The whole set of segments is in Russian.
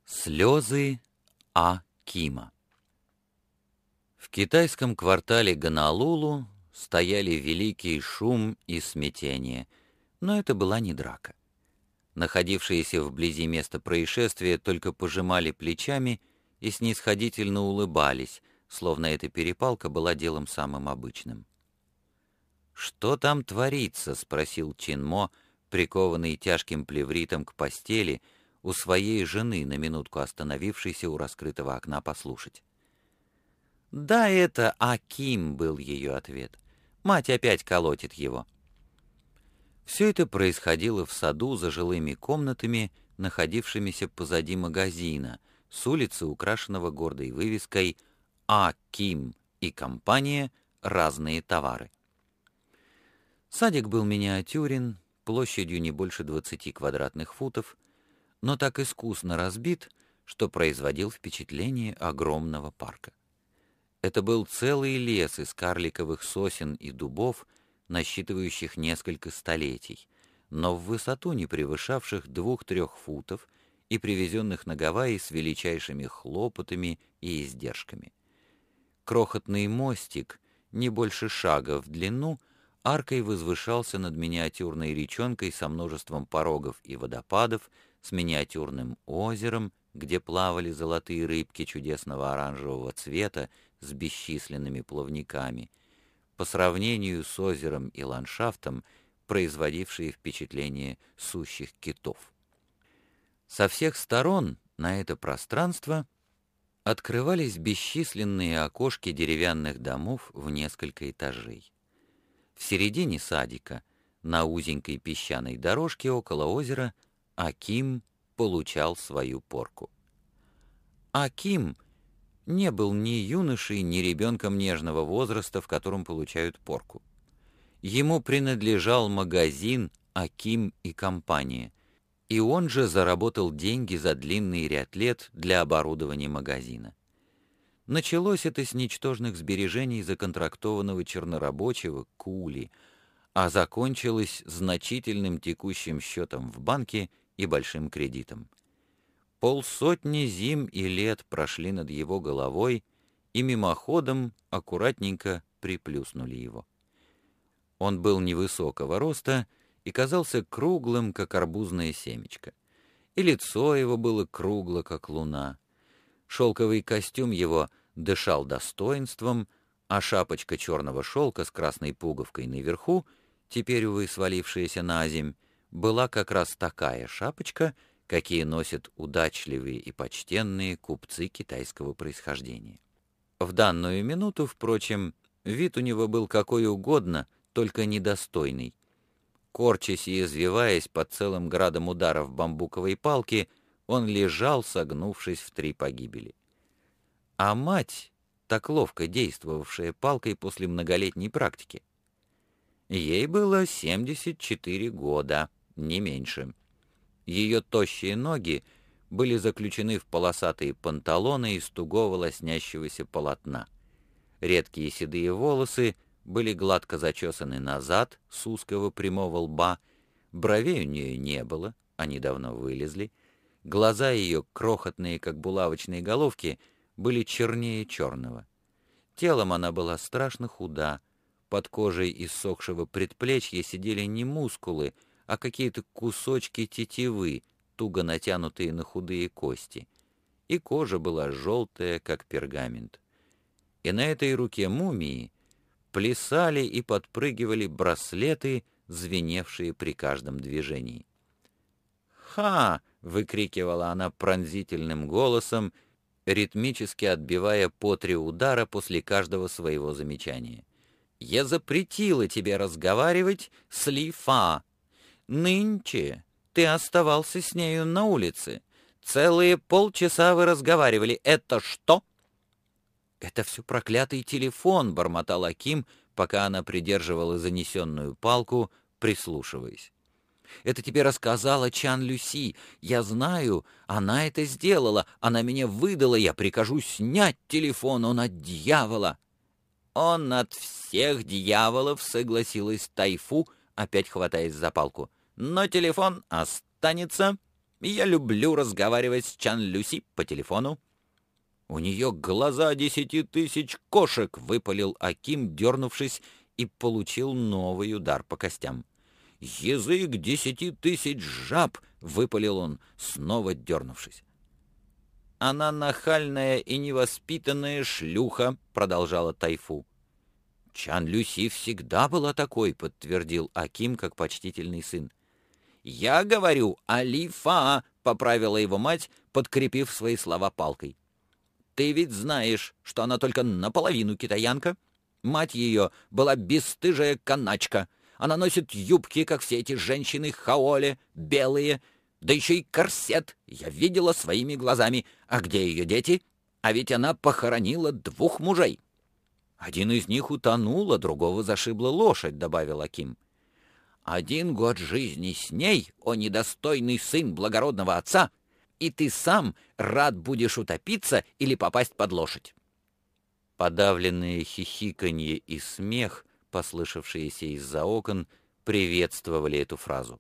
Слезы А-Кима. В китайском квартале Гонолулу стояли великий шум и смятение, но это была не драка. Находившиеся вблизи места происшествия только пожимали плечами и снисходительно улыбались, словно эта перепалка была делом самым обычным. «Что там творится?» — спросил Чинмо, прикованный тяжким плевритом к постели, у своей жены, на минутку остановившейся у раскрытого окна послушать. «Да, это Аким», — был ее ответ. «Мать опять колотит его». Все это происходило в саду за жилыми комнатами, находившимися позади магазина, с улицы, украшенного гордой вывеской «Аким и компания. Разные товары». Садик был миниатюрен, площадью не больше 20 квадратных футов, но так искусно разбит, что производил впечатление огромного парка. Это был целый лес из карликовых сосен и дубов, насчитывающих несколько столетий, но в высоту не превышавших 2-3 футов и привезенных на Гавайи с величайшими хлопотами и издержками. Крохотный мостик, не больше шага в длину, аркой возвышался над миниатюрной речонкой со множеством порогов и водопадов, с миниатюрным озером, где плавали золотые рыбки чудесного оранжевого цвета с бесчисленными плавниками, по сравнению с озером и ландшафтом, производившие впечатление сущих китов. Со всех сторон на это пространство открывались бесчисленные окошки деревянных домов в несколько этажей. В середине садика, на узенькой песчаной дорожке около озера, Аким получал свою порку. Аким не был ни юношей, ни ребенком нежного возраста, в котором получают порку. Ему принадлежал магазин «Аким и компания», и он же заработал деньги за длинный ряд лет для оборудования магазина. Началось это с ничтожных сбережений законтрактованного чернорабочего кули, а закончилось значительным текущим счетом в банке и большим кредитом. 50 зим и лет прошли над его головой и мимоходом аккуратненько приплюснули его. Он был невысокого роста и казался круглым, как арбузное семечко. И лицо его было кругло, как луна. Шелковый костюм его дышал достоинством, а шапочка черного шелка с красной пуговкой наверху, теперь, увы, свалившаяся на земь, была как раз такая шапочка, какие носят удачливые и почтенные купцы китайского происхождения. В данную минуту, впрочем, вид у него был какой угодно, только недостойный. Корчась и извиваясь под целым градом ударов бамбуковой палки, он лежал, согнувшись в 3 погибели. А мать, так ловко действовавшая палкой после многолетней практики, ей было 74 года, не меньше. Ее тощие ноги были заключены в полосатые панталоны из тугого лоснящегося полотна. Редкие седые волосы были гладко зачесаны назад с узкого прямого лба, бровей у нее не было, они давно вылезли, глаза ее, крохотные, как булавочные головки, были чернее черного. Телом она была страшно худа, под кожей иссохшего предплечья сидели не мускулы, а какие-то кусочки тетивы, туго натянутые на худые кости, и кожа была желтая, как пергамент. И на этой руке мумии плясали и подпрыгивали браслеты, звеневшие при каждом движении. «Ха!» — выкрикивала она пронзительным голосом, ритмически отбивая по 3 удара после каждого своего замечания. «Я запретила тебе разговаривать с Ли Фа. Нынче ты оставался с нею на улице. Целые полчаса вы разговаривали. Это что?» «Это все проклятый телефон», — бормотал Аким, пока она придерживала занесенную палку, прислушиваясь. «Это тебе рассказала Чан Люси. Я знаю, она это сделала. Она меня выдала. Я прикажу снять телефон. Он от дьявола». «Он от всех дьяволов», — согласилась Тайфу, опять хватаясь за палку. «Но телефон останется. Я люблю разговаривать с Чан-Люси по телефону». «У нее глаза 10 000 кошек», — выпалил Аким, дернувшись, и получил новый удар по костям. «Язык 10 000 жаб», — выпалил он, снова дернувшись. «Она нахальная и невоспитанная шлюха», — продолжала Тайфу. «Чан-Люси всегда была такой», — подтвердил Аким как почтительный сын. «Я говорю Алифа», — поправила его мать, подкрепив свои слова палкой. «Ты ведь знаешь, что она только наполовину китаянка. Мать ее была бесстыжая каначка. Она носит юбки, как все эти женщины хаоле, белые, да еще и корсет. Я видела своими глазами. А где ее дети? А ведь она похоронила 2 мужей». «Один из них утонул, а другого зашибла лошадь», — добавил Аким. «1 год жизни с ней, о недостойный сын благородного отца, и ты сам рад будешь утопиться или попасть под лошадь». Подавленные хихиканье и смех, послышавшиеся из-за окон, приветствовали эту фразу.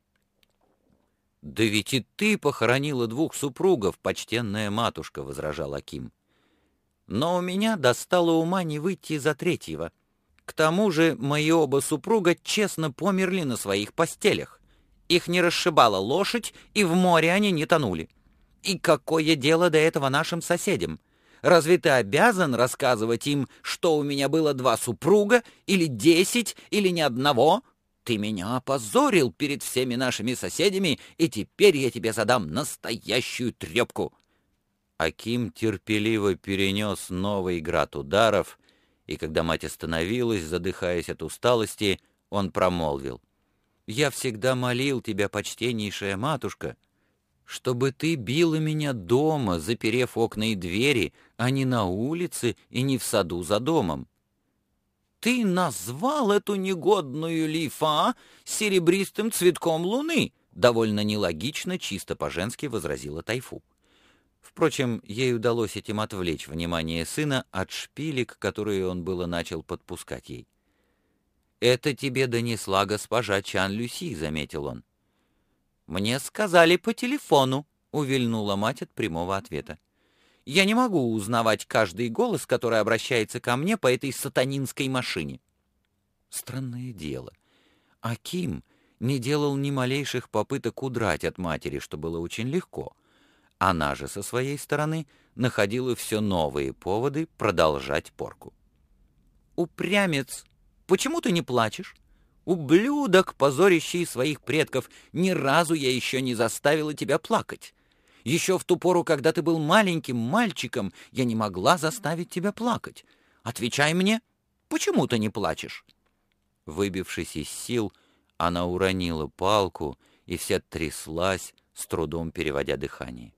«Да ведь и ты похоронила 2 супругов, почтенная матушка», — возражал Аким. «Но у меня достало ума не выйти за 3-го. К тому же мои оба супруга честно померли на своих постелях. Их не расшибала лошадь, и в море они не тонули. И какое дело до этого нашим соседям? Разве ты обязан рассказывать им, что у меня было 2 супруга, или 10, или ни одного? Ты меня опозорил перед всеми нашими соседями, и теперь я тебе задам настоящую трепку». Аким терпеливо перенес новый град ударов, и когда мать остановилась, задыхаясь от усталости, он промолвил: «Я всегда молил тебя, почтеннейшая матушка, чтобы ты била меня дома, заперев окна и двери, а не на улице и не в саду за домом». «Ты назвал эту негодную Лифа серебристым цветком луны», — довольно нелогично, чисто по-женски возразила Тайфу. Впрочем, ей удалось этим отвлечь внимание сына от шпилек, которые он было начал подпускать ей. «Это тебе донесла госпожа Чан-Люси», — заметил он. «Мне сказали по телефону», — увильнула мать от прямого ответа. «Я не могу узнавать каждый голос, который обращается ко мне по этой сатанинской машине». Странное дело. Аким не делал ни малейших попыток удрать от матери, что было очень легко. Она же со своей стороны находила все новые поводы продолжать порку. «Упрямец! Почему ты не плачешь? Ублюдок, позорящий своих предков, ни разу я еще не заставила тебя плакать. Еще в ту пору, когда ты был маленьким мальчиком, я не могла заставить тебя плакать. Отвечай мне, почему ты не плачешь?» Выбившись из сил, она уронила палку и вся тряслась, с трудом переводя дыхание.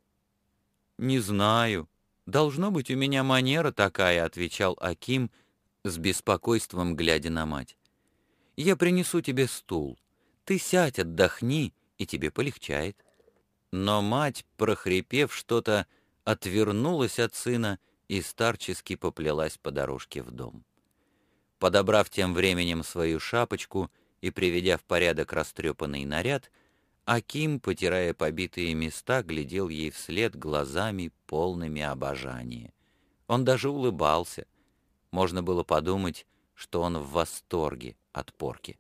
«Не знаю. Должно быть, у меня манера такая», — отвечал Аким, с беспокойством глядя на мать. «Я принесу тебе стул. Ты сядь, отдохни, и тебе полегчает». Но мать, прохрипев что-то, отвернулась от сына и старчески поплелась по дорожке в дом. Подобрав тем временем свою шапочку и приведя в порядок растрепанный наряд, Аким, потирая побитые места, глядел ей вслед глазами, полными обожания. Он даже улыбался. Можно было подумать, что он в восторге от порки.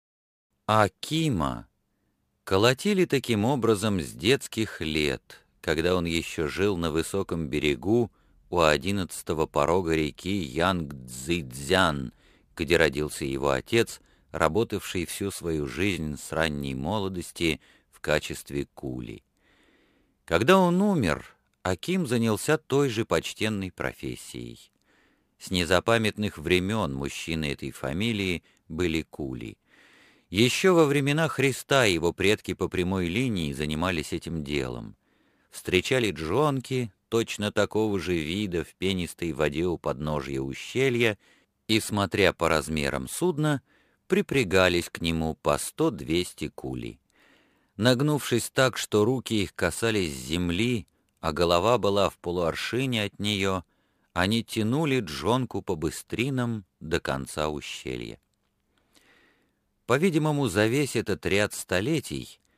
Акима колотили таким образом с детских лет, когда он еще жил на высоком берегу у 11-го порога реки Янг-Цзидзян, где родился его отец, работавший всю свою жизнь с ранней молодости в качестве кули. Когда он умер, Аким занялся той же почтенной профессией. С незапамятных времен мужчины этой фамилии были кули. Еще во времена Христа его предки по прямой линии занимались этим делом. Встречали джонки, точно такого же вида, в пенистой воде у подножья ущелья, и, смотря по размерам судна, припрягались к нему по 100-200 кулей. Нагнувшись так, что руки их касались земли, а голова была в полуаршине от нее, они тянули джонку по быстринам до конца ущелья. По-видимому, за весь этот ряд столетий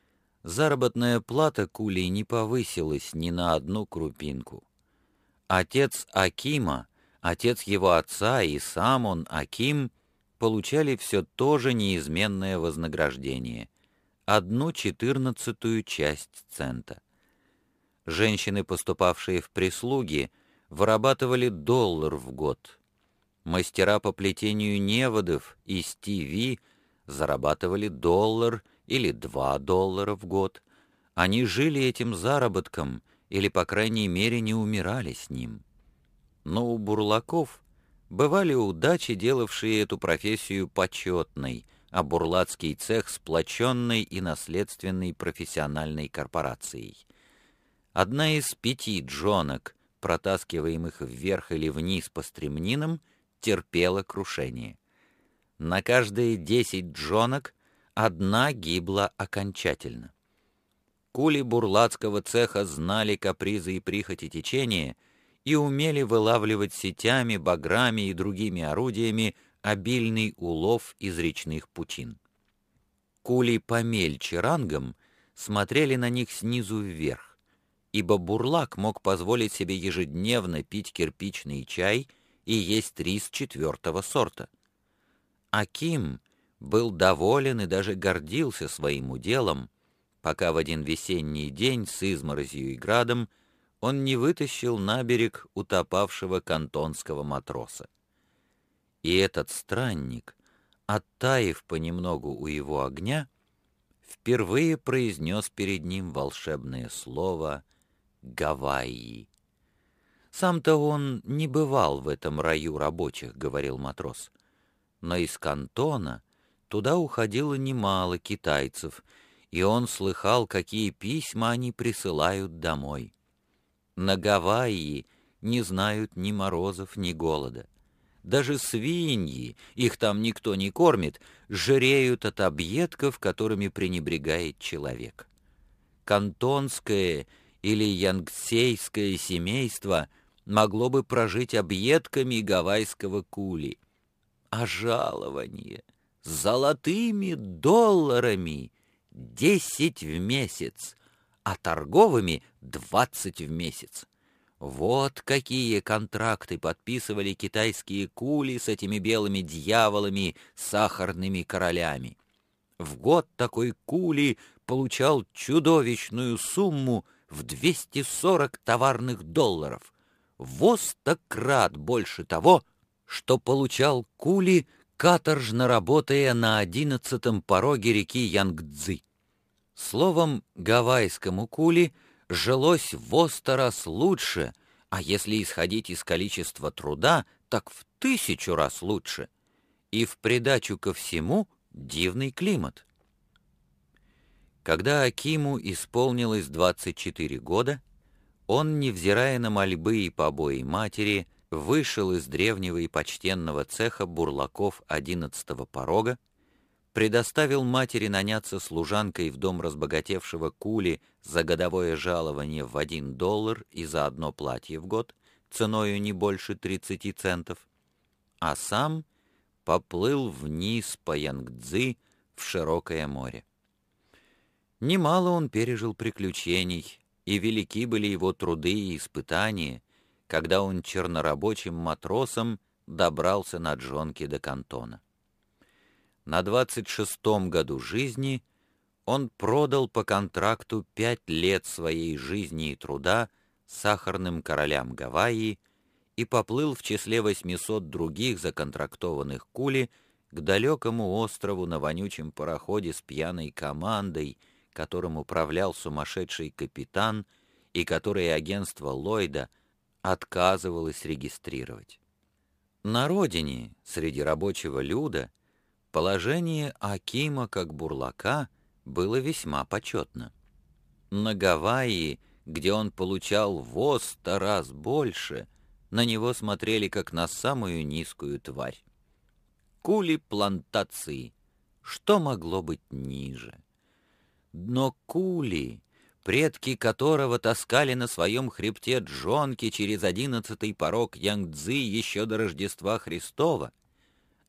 заработная плата кулей не повысилась ни на одну крупинку. Отец Акима, отец его отца и сам он, Аким, получали все то же неизменное вознаграждение — 1/14 часть цента. Женщины, поступавшие в прислуги, вырабатывали $1 в год. Мастера по плетению неводов и стиви зарабатывали $1 или $2 в год. Они жили этим заработком или, по крайней мере, не умирали с ним. Но у бурлаков бывали удачи, делавшие эту профессию почетной, а бурлацкий цех сплоченной и наследственной профессиональной корпорацией. Одна из 5 джонок, протаскиваемых вверх или вниз по стремнинам, терпела крушение. На каждые 10 джонок одна гибла окончательно. Кули бурлацкого цеха знали капризы и прихоти течения и умели вылавливать сетями, баграми и другими орудиями обильный улов из речных пучин. Кули помельче рангом смотрели на них снизу вверх, ибо бурлак мог позволить себе ежедневно пить кирпичный чай и есть рис 4-го сорта. Аким был доволен и даже гордился своим уделом, пока в один весенний день с изморозью и градом он не вытащил на берег утопавшего кантонского матроса. И этот странник, оттаив понемногу у его огня, впервые произнес перед ним волшебное слово «Гавайи». Сам-то он не бывал в этом раю рабочих, говорил матрос, но из Кантона туда уходило немало китайцев, и он слыхал, какие письма они присылают домой. На Гавайи не знают ни морозов, ни голода. Даже свиньи, их там никто не кормит, жиреют от объедков, которыми пренебрегает человек. Кантонское или янгсейское семейство могло бы прожить объедками гавайского кули. А жалование золотыми $10 в месяц, а торговыми 20 в месяц. Вот какие контракты подписывали китайские кули с этими белыми дьяволами, сахарными королями. В год такой кули получал чудовищную сумму в 240 товарных долларов, во 100-крат больше того, что получал кули, каторжно работая на 11-м пороге реки Янгцзы. Словом, гавайскому кули жилось во 100 раз лучше, а если исходить из количества труда, так в 1000 раз лучше. И в придачу ко всему дивный климат. Когда Акиму исполнилось 24 года, он, невзирая на мольбы и побои матери, вышел из древнего и почтенного цеха бурлаков 11-го порога, предоставил матери наняться служанкой в дом разбогатевшего кули за годовое жалование в $1 и за одно платье в год, ценою не больше 30 центов, а сам поплыл вниз по Янгцзы в широкое море. Немало он пережил приключений, и велики были его труды и испытания, когда он чернорабочим матросом добрался на джонке до Кантона. На 26-м году жизни он продал по контракту 5 лет своей жизни и труда сахарным королям Гавайи и поплыл в числе 800 других законтрактованных кули к далекому острову на вонючем пароходе с пьяной командой, которым управлял сумасшедший капитан и который агентство Ллойда отказывалось регистрировать. На родине, среди рабочего люда, положение Акима как бурлака было весьма почетно. На Гавайи, где он получал во 100 раз больше, на него смотрели как на самую низкую тварь. Кули плантации, что могло быть ниже? Но кули, предки которого таскали на своем хребте джонки через 11-й порог Янгцзы еще до Рождества Христова,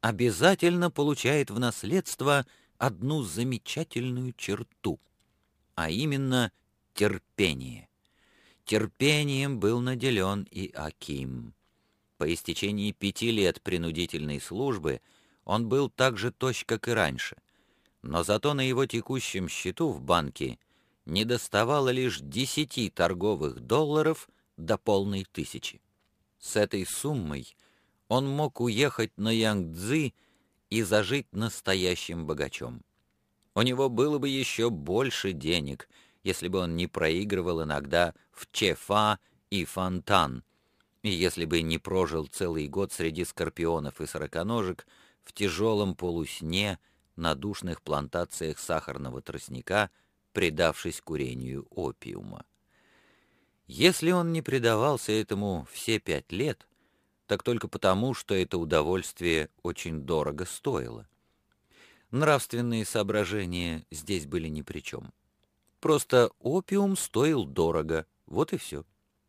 обязательно получает в наследство одну замечательную черту. а именно терпение. Терпением был наделен и Аким. По истечении 5 лет принудительной службы он был так же тощ, как и раньше, но зато на его текущем счету в банке недоставало лишь 10 торговых долларов до полной 1000. С этой суммой он мог уехать на Янгцзы и зажить настоящим богачом. У него было бы еще больше денег, если бы он не проигрывал иногда в Чефа и Фонтан, и если бы не прожил целый год среди скорпионов и сороконожек в тяжелом полусне на душных плантациях сахарного тростника, предавшись курению опиума. Если он не предавался этому все 5 лет, так только потому, что это удовольствие очень дорого стоило. Нравственные соображения здесь были ни при чем. Просто опиум стоил дорого, вот и все.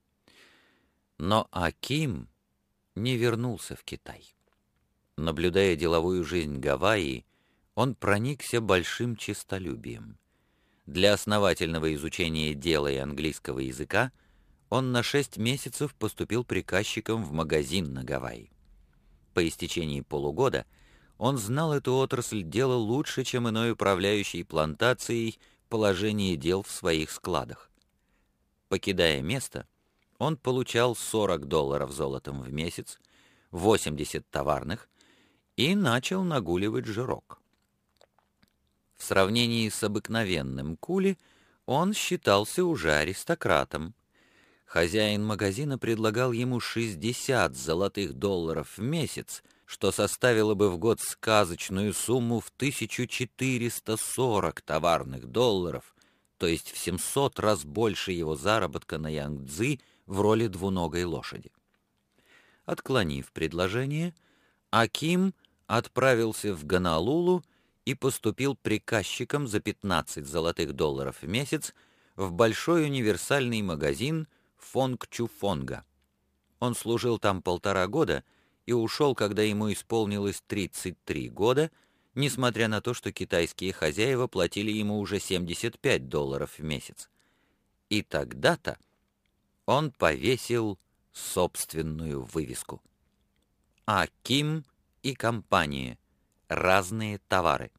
Но Аким не вернулся в Китай. Наблюдая деловую жизнь Гавайи, он проникся большим честолюбием. Для основательного изучения дела и английского языка он на 6 месяцев поступил приказчиком в магазин на Гавайи. По истечении полугода он знал эту отрасль дела лучше, чем иной управляющий плантацией положение дел в своих складах. Покидая место, он получал $40 золотом в месяц, 80 товарных, и начал нагуливать жирок. В сравнении с обыкновенным кули он считался уже аристократом. Хозяин магазина предлагал ему 60 золотых долларов в месяц, что составило бы в год сказочную сумму в 1440 товарных долларов, то есть в 700 раз больше его заработка на Янгцзы в роли двуногой лошади. Отклонив предложение, Аким отправился в Гонолулу и поступил приказчиком за 15 золотых долларов в месяц в большой универсальный магазин Фонгчуфонга. Он служил там 1,5 года и ушел, когда ему исполнилось 33 года, несмотря на то, что китайские хозяева платили ему уже $75 в месяц. И тогда-то он повесил собственную вывеску. Аким и компания. Разные товары.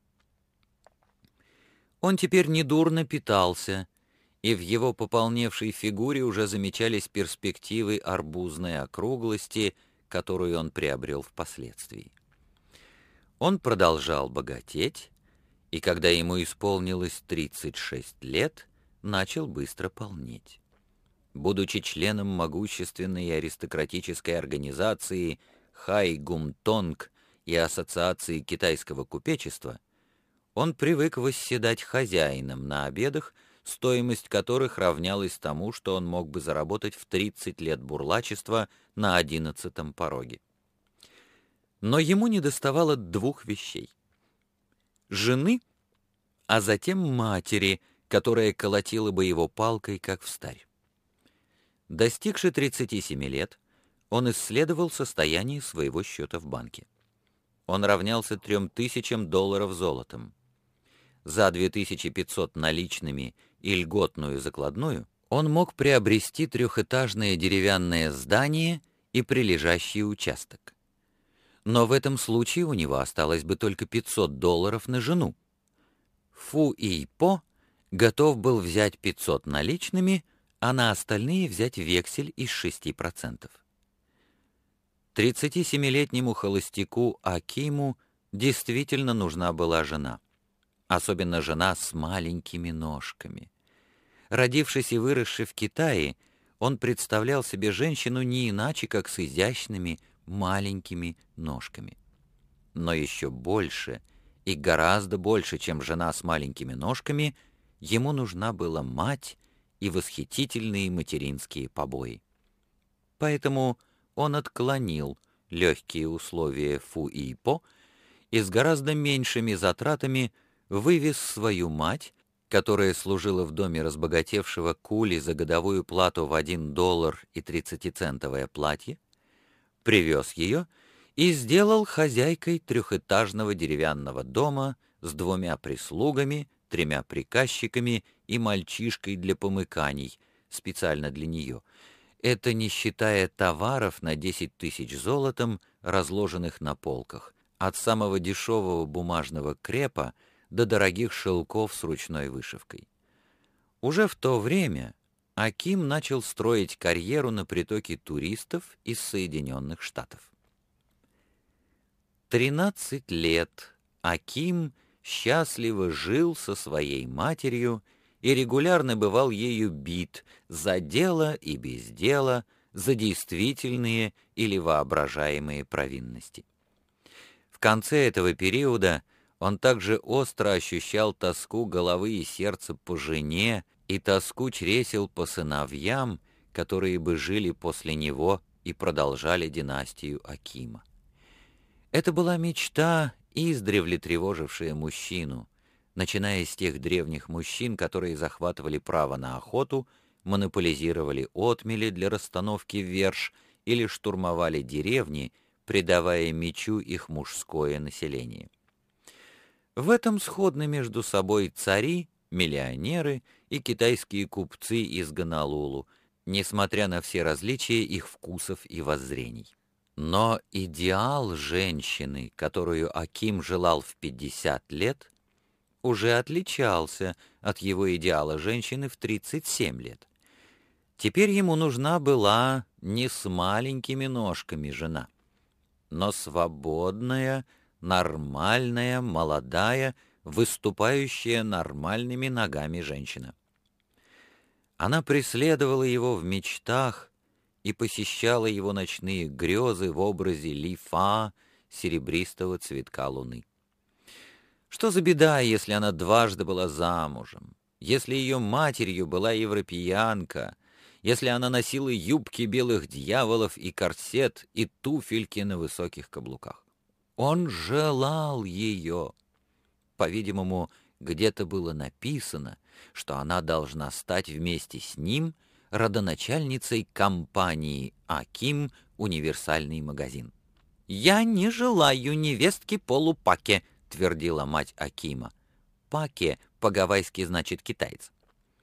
Он теперь недурно питался, и в его пополневшей фигуре уже замечались перспективы арбузной округлости, которую он приобрел впоследствии. Он продолжал богатеть, и когда ему исполнилось 36 лет, начал быстро полнеть. Будучи членом могущественной аристократической организации Хай Гумтонг и Ассоциации китайского купечества, он привык восседать хозяином на обедах, стоимость которых равнялась тому, что он мог бы заработать в 30 лет бурлачества на 11-м пороге. Но ему недоставало 2 вещей: жены, а затем матери, которая колотила бы его палкой, как встарь. Достигши 37 лет, он исследовал состояние своего счета в банке. Он равнялся $3000 золотом. За 2500 наличными и льготную закладную он мог приобрести 3-этажное деревянное здание и прилежащий участок. Но в этом случае у него осталось бы только $500 на жену. Фу Ипо готов был взять 500 наличными, а на остальные взять вексель из 6%. 37-летнему холостяку Акиму действительно нужна была жена. Особенно жена с маленькими ножками. Родившись и выросший в Китае, он представлял себе женщину не иначе, как с изящными маленькими ножками. Но еще больше и гораздо больше, чем жена с маленькими ножками, ему нужна была мать и восхитительные материнские побои. Поэтому он отклонил легкие условия Фу Ипо и с гораздо меньшими затратами вывез свою мать, которая служила в доме разбогатевшего кули за годовую плату в $1 и 30-центовое платье, привез ее и сделал хозяйкой 3-этажного деревянного дома с 2 прислугами, 3 приказчиками и мальчишкой для помыканий, специально для нее. Это не считая товаров на 10 тысяч золотом, разложенных на полках, от самого дешевого бумажного крепа до дорогих шелков с ручной вышивкой. Уже в то время Аким начал строить карьеру на притоке туристов из Соединенных Штатов. 13 лет Аким счастливо жил со своей матерью и регулярно бывал ею бит за дело и без дела, за действительные или воображаемые провинности. В конце этого периода он также остро ощущал тоску головы и сердца по жене и тоску чресел по сыновьям, которые бы жили после него и продолжали династию Акима. Это была мечта, издревле тревожившая мужчину, начиная с тех древних мужчин, которые захватывали право на охоту, монополизировали отмели для расстановки верш или штурмовали деревни, придавая мечу их мужское население. В этом сходны между собой цари, миллионеры и китайские купцы из Гонолулу, несмотря на все различия их вкусов и воззрений. Но идеал женщины, которую Аким желал в 50 лет, уже отличался от его идеала женщины в 37 лет. Теперь ему нужна была не с маленькими ножками жена, но свободная, нормальная, молодая, выступающая нормальными ногами женщина. Она преследовала его в мечтах и посещала его ночные грезы в образе Ли-Фа, серебристого цветка луны. Что за беда, если она дважды была замужем, если ее матерью была европеянка, если она носила юбки белых дьяволов и корсет и туфельки на высоких каблуках? Он желал ее. По-видимому, где-то было написано, что она должна стать вместе с ним родоначальницей компании «Аким. Универсальный магазин». «Я не желаю невестки полупаке», — твердила мать Акима. «Паке» по-гавайски значит «китаец».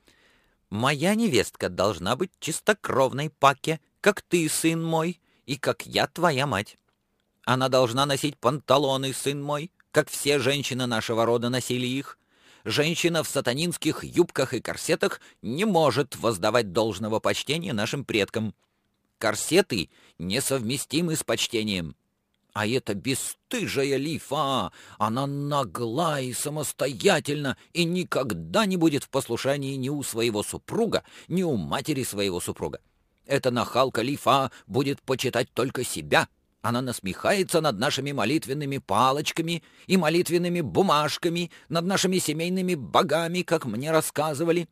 «Моя невестка должна быть чистокровной паке, как ты, сын мой, и как я, твоя мать. Она должна носить панталоны, сын мой, как все женщины нашего рода носили их. Женщина в сатанинских юбках и корсетах не может воздавать должного почтения нашим предкам. Корсеты несовместимы с почтением. А эта бесстыжая Ли-Фа, она нагла и самостоятельна и никогда не будет в послушании ни у своего супруга, ни у матери своего супруга. Эта нахалка Ли-Фа будет почитать только себя. Она насмехается над нашими молитвенными палочками и молитвенными бумажками, над нашими семейными богами, как мне рассказывали».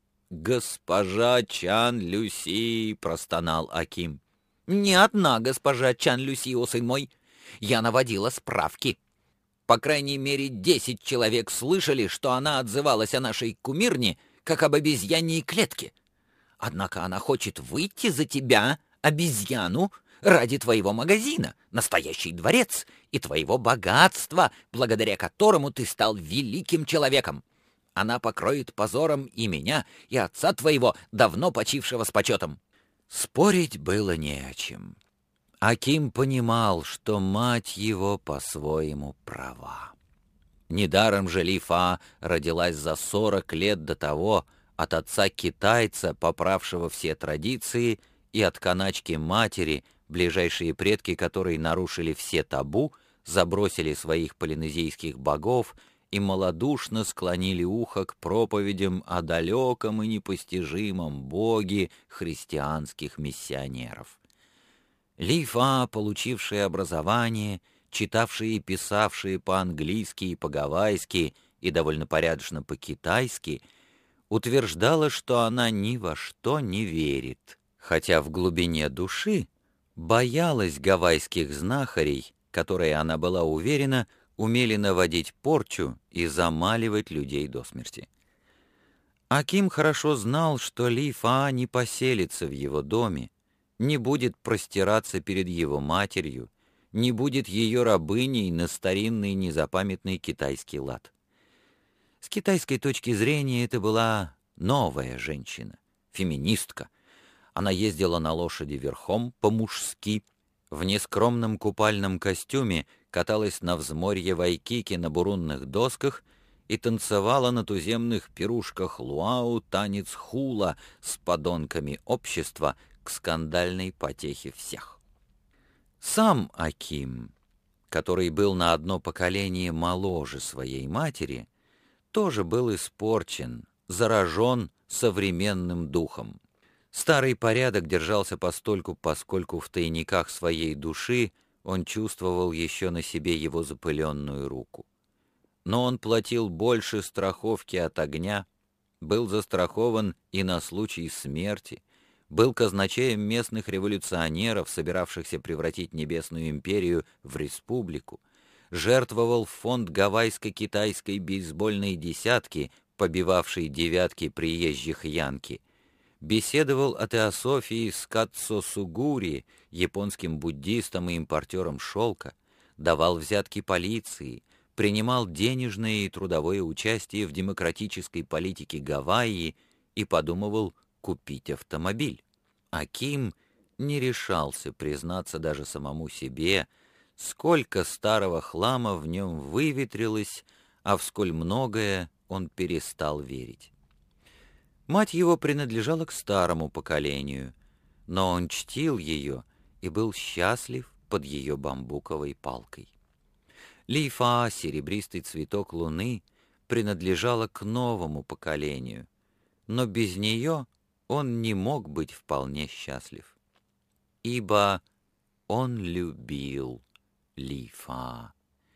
«Госпожа Чан-Люси», — простонал Аким. «Не одна госпожа Чан-Люси, о сын мой. Я наводила справки. По крайней мере, 10 человек слышали, что она отзывалась о нашей кумирне, как об обезьяньей клетке. Однако она хочет выйти за тебя, обезьяну, ради твоего магазина, настоящий дворец, и твоего богатства, благодаря которому ты стал великим человеком. Она покроет позором и меня, и отца твоего, давно почившего с почетом». Спорить было не о чем. Аким понимал, что мать его по-своему права. Недаром же Ли-Фа родилась за 40 лет до того от отца-китайца, поправшего все традиции, и от каначки матери, ближайшие предки которой нарушили все табу, забросили своих полинезийских богов и малодушно склонили ухо к проповедям о далеком и непостижимом боге христианских миссионеров. Ли-Фа, получившие образование, читавшие и писавшие по-английски и по-гавайски и довольно порядочно по-китайски, утверждала, что она ни во что не верит, хотя в глубине души боялась гавайских знахарей, которые, она была уверена, умели наводить порчу и замаливать людей до смерти. Аким хорошо знал, что Ли-Фа не поселится в его доме, не будет простираться перед его матерью, не будет ее рабыней на старинный незапамятный китайский лад. С китайской точки зрения это была новая женщина, феминистка. Она ездила на лошади верхом по-мужски, в нескромном купальном костюме каталась на взморье Вайкики на бурунных досках и танцевала на туземных пирушках луау танец хула с подонками общества к скандальной потехе всех. Сам Аким, который был на одно поколение моложе своей матери, тоже был испорчен, заражен современным духом. Старый порядок держался постольку, поскольку в тайниках своей души он чувствовал еще на себе его запыленную руку. Но он платил больше страховки от огня, был застрахован и на случай смерти, был казначеем местных революционеров, собиравшихся превратить Небесную империю в республику, жертвовал в фонд гавайско-китайской бейсбольной десятки, побивавшей девятки приезжих янки, беседовал о теософии с Катсо Сугури, японским буддистом и импортером шелка, давал взятки полиции, принимал денежное и трудовое участие в демократической политике Гавайи и подумывал купить автомобиль. Аким не решался признаться даже самому себе, сколько старого хлама в нем выветрилось, а в сколь многое он перестал верить. Мать его принадлежала к старому поколению, но он чтил ее и был счастлив под ее бамбуковой палкой. Лифа, серебристый цветок луны, принадлежала к новому поколению, но без нее он не мог быть вполне счастлив, ибо он любил Лифа.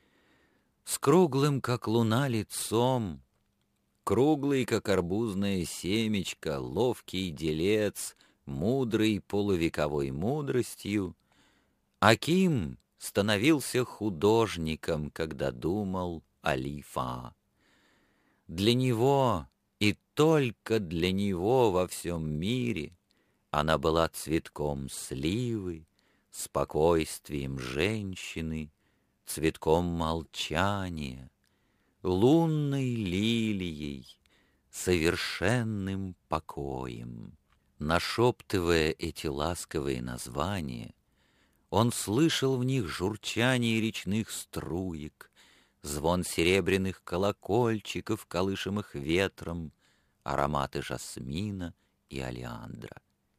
С круглым, как луна, лицом, круглый, как арбузное семечко, ловкий делец, мудрый полувековой мудростью, Аким становился художником, когда думал о Лифа. Для него и только для него во всем мире она была цветком сливы, спокойствием женщины, цветком молчания, лунной лилией, совершенным покоем. Нашептывая эти ласковые названия, он слышал в них журчание речных струек, звон серебряных колокольчиков, колышемых ветром, ароматы жасмина и олеандра.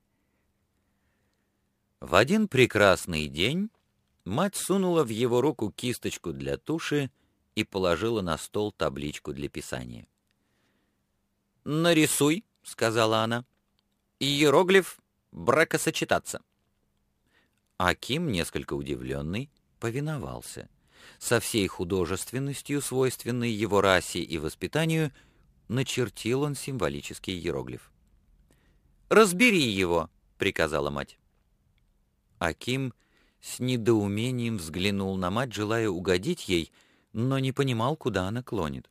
В один прекрасный день мать сунула в его руку кисточку для туши и положила на стол табличку для писания. «Нарисуй», — сказала она, — «иероглиф бракосочетаться». Аким, несколько удивленный, повиновался. Со всей художественностью, свойственной его расе и воспитанию, начертил он символический иероглиф. «Разбери его», — приказала мать. Аким с недоумением взглянул на мать, желая угодить ей, но не понимал, куда она клонит.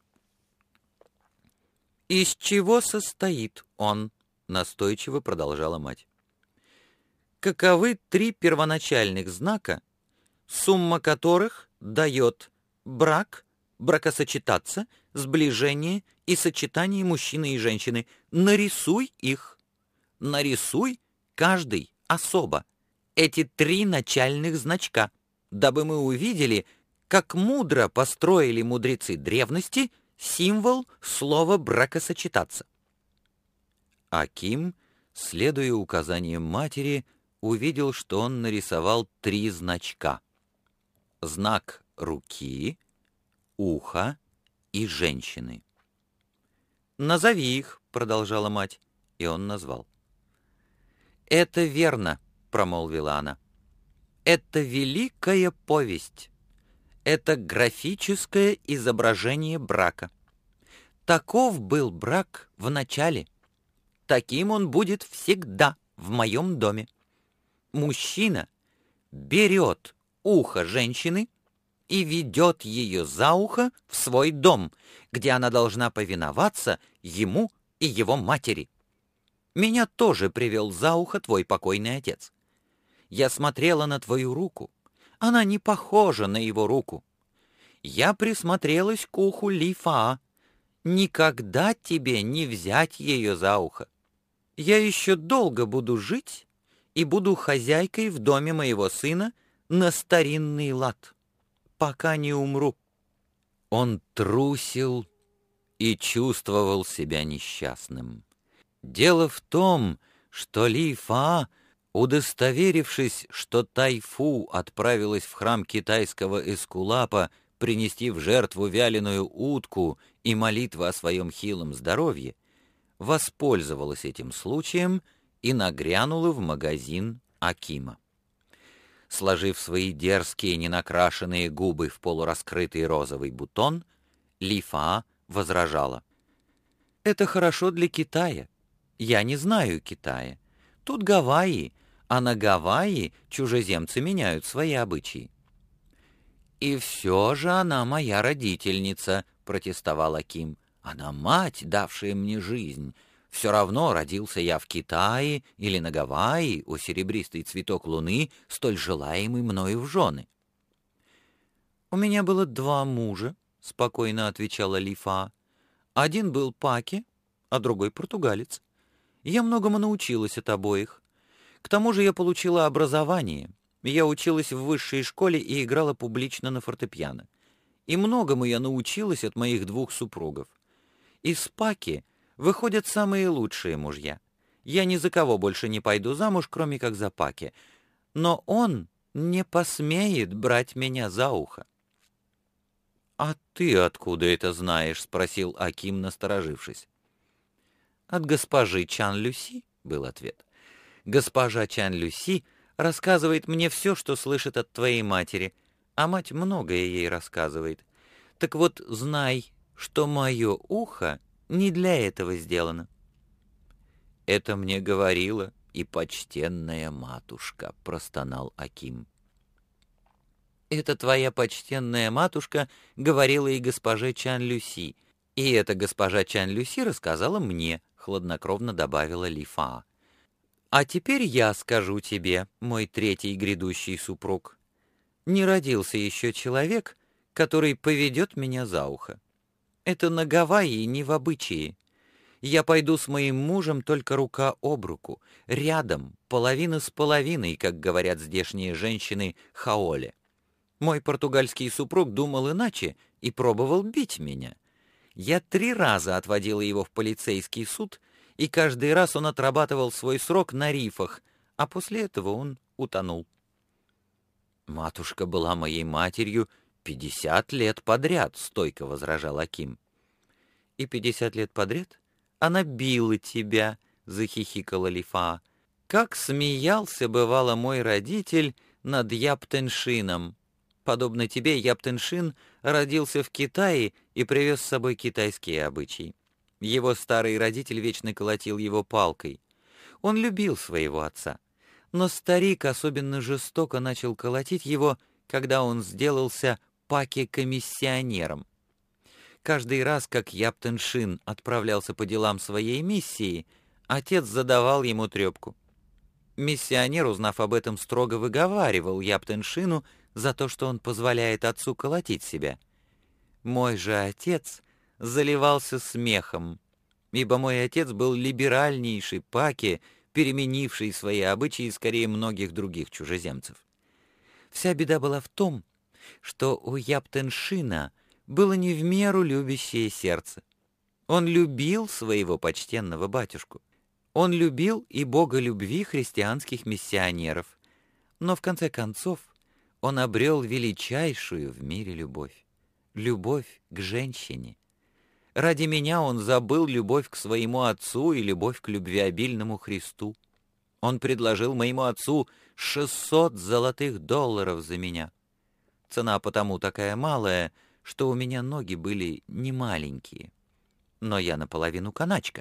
«Из чего состоит он?» — настойчиво продолжала мать. «Каковы 3 первоначальных знака, сумма которых дает брак, бракосочетаться, сближение и сочетание мужчины и женщины? Нарисуй их. Нарисуй каждый особо эти 3 начальных значка, дабы мы увидели, как мудро построили мудрецы древности символ слова «бракосочетаться». Аким, следуя указаниям матери, увидел, что он нарисовал 3 значка. Знак руки, уха и женщины. «Назови их», — продолжала мать, и он назвал. «Это верно», — промолвила она. «Это великая повесть. Это графическое изображение брака. Таков был брак в начале. Таким он будет всегда в моем доме. Мужчина берет ухо женщины и ведет ее за ухо в свой дом, где она должна повиноваться ему и его матери. Меня тоже привел за ухо твой покойный отец. Я смотрела на твою руку. Она не похожа на его руку. Я присмотрелась к уху Лифа. никогда тебе не взять ее за ухо. Я еще долго буду жить и буду хозяйкой в доме моего сына на старинный лад, пока не умру». Он трусил и чувствовал себя несчастным. Дело в том, что Ли Фа, удостоверившись, что Тайфу отправилась в храм китайского эскулапа принести в жертву вяленую утку и молитву о своем хилом здоровье, воспользовалась этим случаем и нагрянула в магазин Акима. Сложив свои дерзкие ненакрашенные губы в полураскрытый розовый бутон, Ли Фа возражала: «Это хорошо для Китая. Я не знаю Китая. Тут Гавайи, а на Гавайи чужеземцы меняют свои обычаи». «И все же она моя родительница», — протестовал Аким. «Она мать, давшая мне жизнь. Все равно родился я в Китае или на Гавайи, у серебристый цветок луны, столь желаемый мною в жены». «У меня было 2 мужа», — спокойно отвечала Ли Фа. «Один был паки, а другой португалец. Я многому научилась от обоих. К тому же я получила образование. Я училась в высшей школе и играла публично на фортепиано. И многому я научилась от моих 2 супругов. Из паки выходят самые лучшие мужья. Я ни за кого больше не пойду замуж, кроме как за паки. Но он не посмеет брать меня за ухо». «А ты откуда это знаешь?» — спросил Аким, насторожившись. «От госпожи Чан Люси», — был ответ. «Госпожа Чан Люси рассказывает мне все, что слышит от твоей матери, а мать многое ей рассказывает. Так вот, знай, что мое ухо не для этого сделано». «Это мне говорила и почтенная матушка», — простонал Аким. «Это твоя почтенная матушка говорила и госпоже Чан Люси, и эта госпожа Чан Люси рассказала мне», — хладнокровно добавила Ли Фа. «А теперь я скажу тебе, мой 3-й грядущий супруг. Не родился еще человек, который поведет меня за ухо. Это на Гавайи не в обычае. Я пойду с моим мужем только рука об руку, рядом, половина с половиной, как говорят здешние женщины, хаоле. Мой португальский супруг думал иначе и пробовал бить меня. Я 3 раза отводила его в полицейский суд, и каждый раз он отрабатывал свой срок на рифах, а после этого он утонул». «Матушка была моей матерью 50 лет подряд», — стойко возражал Аким. «И 50 лет подряд она била тебя», — захихикала Ли Фа. «Как смеялся, бывало, мой родитель над Яптеншином. Подобно тебе, Яптеншин родился в Китае и привез с собой китайские обычаи. Его старый родитель вечно колотил его палкой. Он любил своего отца, но старик особенно жестоко начал колотить его, когда он сделался паки-комиссионером. Каждый раз, как Яптеншин отправлялся по делам своей миссии, отец задавал ему трепку. Миссионер, узнав об этом, строго выговаривал Яптеншину за то, что он позволяет отцу колотить себя. Мой же отец заливался смехом, ибо мой отец был либеральнейший паки, переменивший свои обычаи скорее многих других чужеземцев. Вся беда была в том, что у Яптеншина было не в меру любящее сердце. Он любил своего почтенного батюшку. Он любил и бога любви христианских миссионеров. Но в конце концов он обрел величайшую в мире любовь. Любовь к женщине. Ради меня он забыл любовь к своему отцу и любовь к любвеобильному Христу. Он предложил моему отцу 600 золотых долларов за меня. Цена потому такая малая, что у меня ноги были не маленькие. Но я наполовину каначка.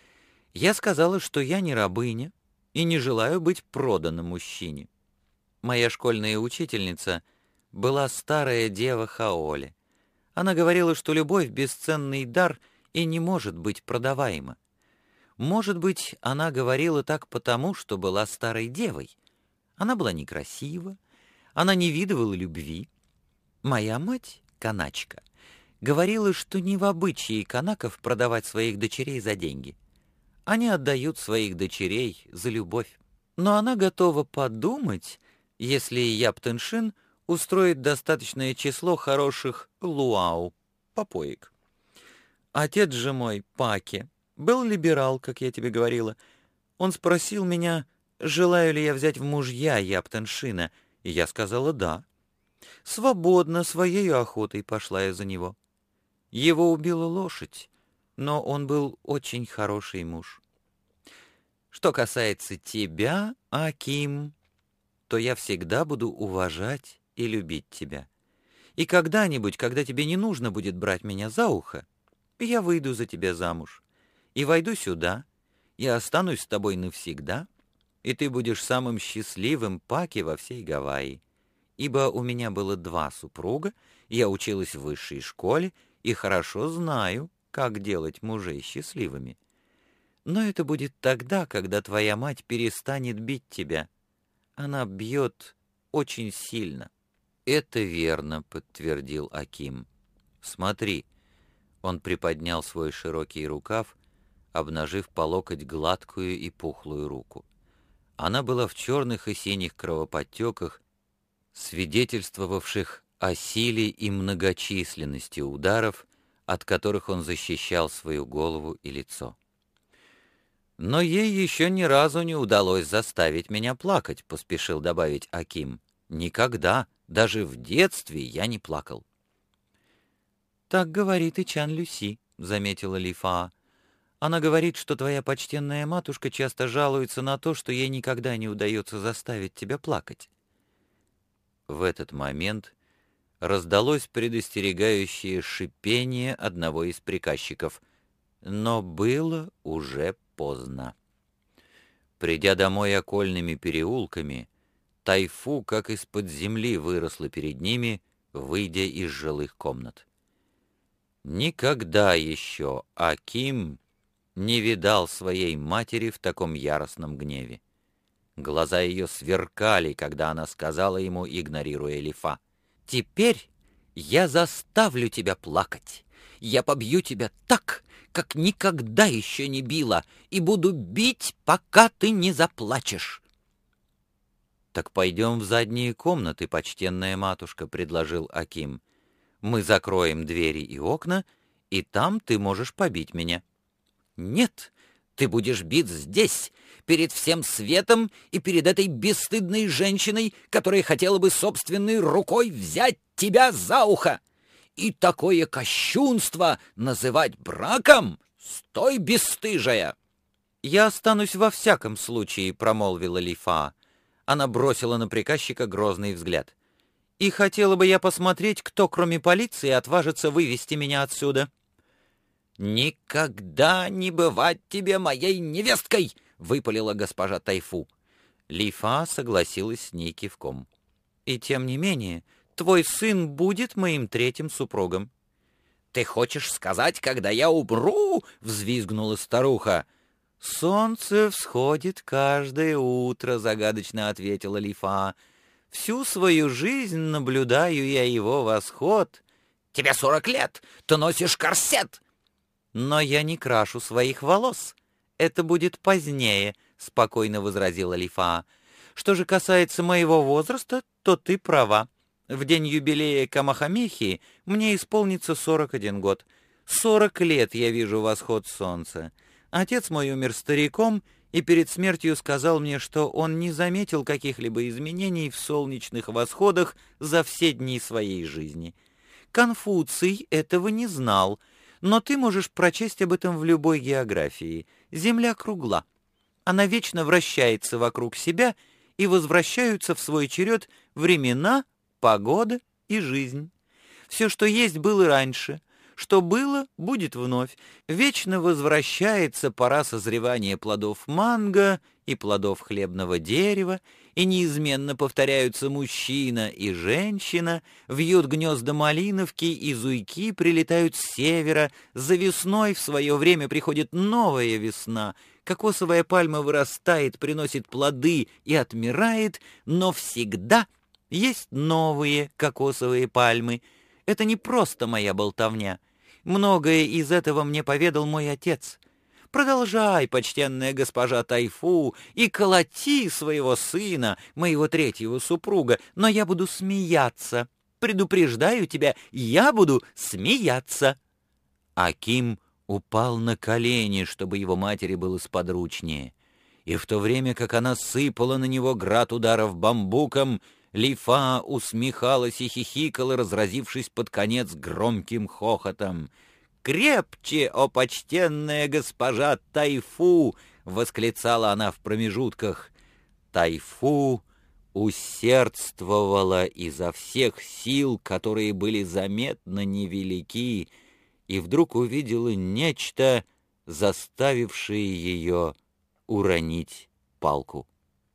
Я сказала, что я не рабыня и не желаю быть продана мужчине. Моя школьная учительница была старая дева Хаоле. Она говорила, что любовь — бесценный дар и не может быть продаваема. Может быть, она говорила так потому, что была старой девой. Она была некрасива, она не видывала любви. Моя мать, каначка, говорила, что не в обычае канаков продавать своих дочерей за деньги. Они отдают своих дочерей за любовь. Но она готова подумать, если Яптеншин устроит достаточное число хороших луау, попоек. Отец же мой, Паки, был либерал, как я тебе говорила. Он спросил меня, желаю ли я взять в мужья Яптеншина, и я сказала «да». Свободно, своей охотой пошла я за него. Его убила лошадь, но он был очень хороший муж. Что касается тебя, Аким, то я всегда буду уважать и любить тебя. И когда-нибудь, когда тебе не нужно будет брать меня за ухо, я выйду за тебя замуж и войду сюда, и останусь с тобой навсегда, и ты будешь самым счастливым Паки во всей Гавайи. Ибо у меня было 2 супруга, я училась в высшей школе и хорошо знаю, как делать мужей счастливыми. Но это будет тогда, когда твоя мать перестанет бить тебя. Она бьет очень сильно». «Это верно», — подтвердил Аким. «Смотри». Он приподнял свой широкий рукав, обнажив по локоть гладкую и пухлую руку. Она была в черных и синих кровоподтеках, свидетельствовавших о силе и многочисленности ударов, от которых он защищал свою голову и лицо. «Но ей еще ни разу не удалось заставить меня плакать», — поспешил добавить Аким. «Никогда, даже в детстве я не плакал». «Так говорит и Чан Люси», — заметила Ли Фаа. «Она говорит, что твоя почтенная матушка часто жалуется на то, что ей никогда не удается заставить тебя плакать». В этот момент раздалось предостерегающее шипение одного из приказчиков, но было уже поздно. Придя домой окольными переулками, Тайфу, как из-под земли, выросла перед ними, выйдя из жилых комнат. Никогда еще Аким не видал своей матери в таком яростном гневе. Глаза ее сверкали, когда она сказала ему, игнорируя Ли Фа: «Теперь я заставлю тебя плакать. Я побью тебя так, как никогда еще не била, и буду бить, пока ты не заплачешь». «Так пойдем в задние комнаты, почтенная матушка», — предложил Аким. «Мы закроем двери и окна, и там ты можешь побить меня». «Нет, ты будешь бит здесь, перед всем светом и перед этой бесстыдной женщиной, которая хотела бы собственной рукой взять тебя за ухо. И такое кощунство называть браком? Стой, бесстыжая!» «Я останусь во всяком случае», — промолвила Ли Фаа. Она бросила на приказчика грозный взгляд. «И хотела бы я посмотреть, кто, кроме полиции, отважится вывести меня отсюда». «Никогда не бывать тебе моей невесткой!» — выпалила госпожа Тайфу. Ли Фа согласилась с ней кивком. «И тем не менее, твой сын будет моим 3-м супругом». «Ты хочешь сказать, когда я умру?» — взвизгнула старуха. «Солнце всходит каждое утро», — загадочно ответила Ли Фа. «Всю свою жизнь наблюдаю я его восход». «Тебе 40 лет, ты носишь корсет». «Но я не крашу своих волос. Это будет позднее», — спокойно возразила Ли Фа. «Что же касается моего возраста, то ты права. В день юбилея Камахамехи мне исполнится 41 год. 40 лет я вижу восход солнца. Отец мой умер стариком и перед смертью сказал мне, что он не заметил каких-либо изменений в солнечных восходах за все дни своей жизни. Конфуций этого не знал, но ты можешь прочесть об этом в любой географии. Земля кругла. Она вечно вращается вокруг себя, и возвращаются в свой черед времена, погода и жизнь. Все, что есть, было раньше. Что было, будет вновь. Вечно возвращается пора созревания плодов манго и плодов хлебного дерева, и неизменно повторяются мужчина и женщина, вьют гнезда малиновки, и зуйки прилетают с севера, за весной в свое время приходит новая весна, кокосовая пальма вырастает, приносит плоды и отмирает, но всегда есть новые кокосовые пальмы. Это не просто моя болтовня. Многое из этого мне поведал мой отец. Продолжай, почтенная госпожа Тайфу, и колоти своего сына, моего третьего супруга, но я буду смеяться. Предупреждаю тебя, я буду смеяться». Аким упал на колени, чтобы его матери было сподручнее. И в то время, как она сыпала на него град ударов бамбуком, Лифа усмехалась и хихикала, разразившись под конец громким хохотом. «Крепче, о почтенная госпожа Тайфу!» — восклицала она в промежутках. Тайфу усердствовала изо всех сил, которые были заметно невелики, и вдруг увидела нечто, заставившее ее уронить палку.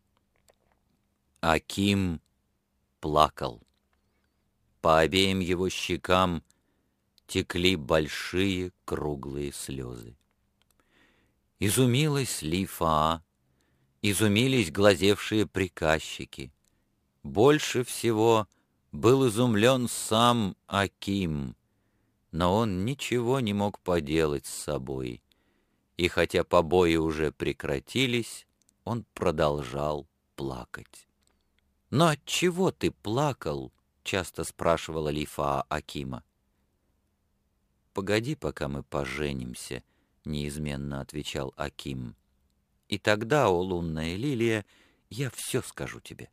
Аким плакал. По обеим его щекам текли большие круглые слезы. Изумилась Лифа, изумились глазевшие приказчики. Больше всего был изумлен сам Аким, но он ничего не мог поделать с собой, и хотя побои уже прекратились, он продолжал плакать. «Но отчего ты плакал?» — часто спрашивала Лифа Акима. «Погоди, пока мы поженимся», — неизменно отвечал Аким. «И тогда, о лунная лилия, я все скажу тебе».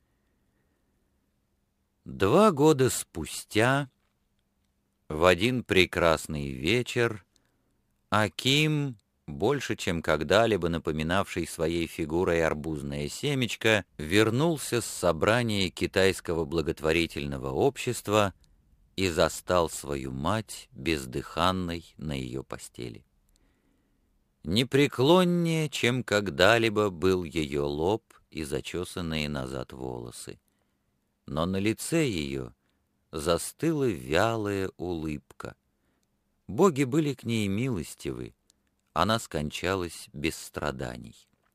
2 года спустя, в один прекрасный вечер, Аким, больше чем когда-либо напоминавший своей фигурой арбузное семечко, вернулся с собрания китайского благотворительного общества и застал свою мать бездыханной на ее постели. Непреклоннее, чем когда-либо, был ее лоб и зачесанные назад волосы. Но на лице ее застыла вялая улыбка. Боги были к ней милостивы, она скончалась без страданий.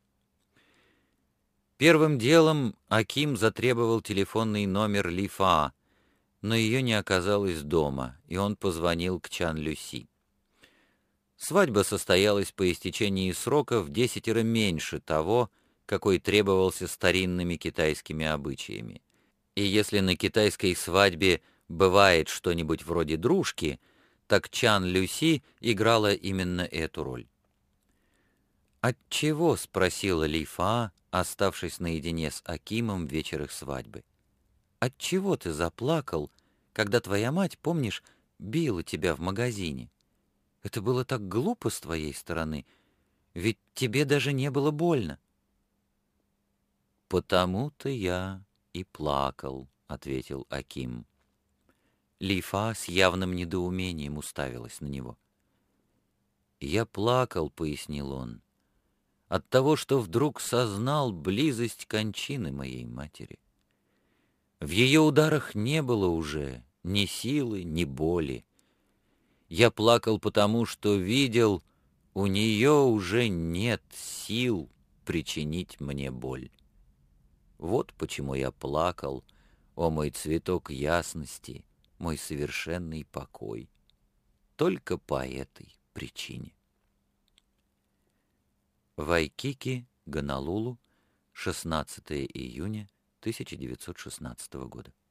Первым делом Аким затребовал телефонный номер Лифа, но ее не оказалось дома, и он позвонил к Чан-Люси. Свадьба состоялась по истечении срока в 10 меньше того, какой требовался старинными китайскими обычаями. И если на китайской свадьбе бывает что-нибудь вроде дружки, так Чан-Люси играла именно эту роль. «Отчего?» — спросила Лифа, оставшись наедине с Акимом в вечер их свадьбы. «Отчего ты заплакал, когда твоя мать, помнишь, била тебя в магазине? Это было так глупо с твоей стороны, ведь тебе даже не было больно». «Потому-то я и плакал», — ответил Аким. Лифа с явным недоумением уставилась на него. «Я плакал», — пояснил он, — «от того, что вдруг сознал близость кончины моей матери. В ее ударах не было уже ни силы, ни боли. Я плакал потому, что видел, у нее уже нет сил причинить мне боль. Вот почему я плакал, о мой цветок ясности, мой совершенный покой. Только по этой причине». Вайкики, Гонолулу, 16 июня 1916 года.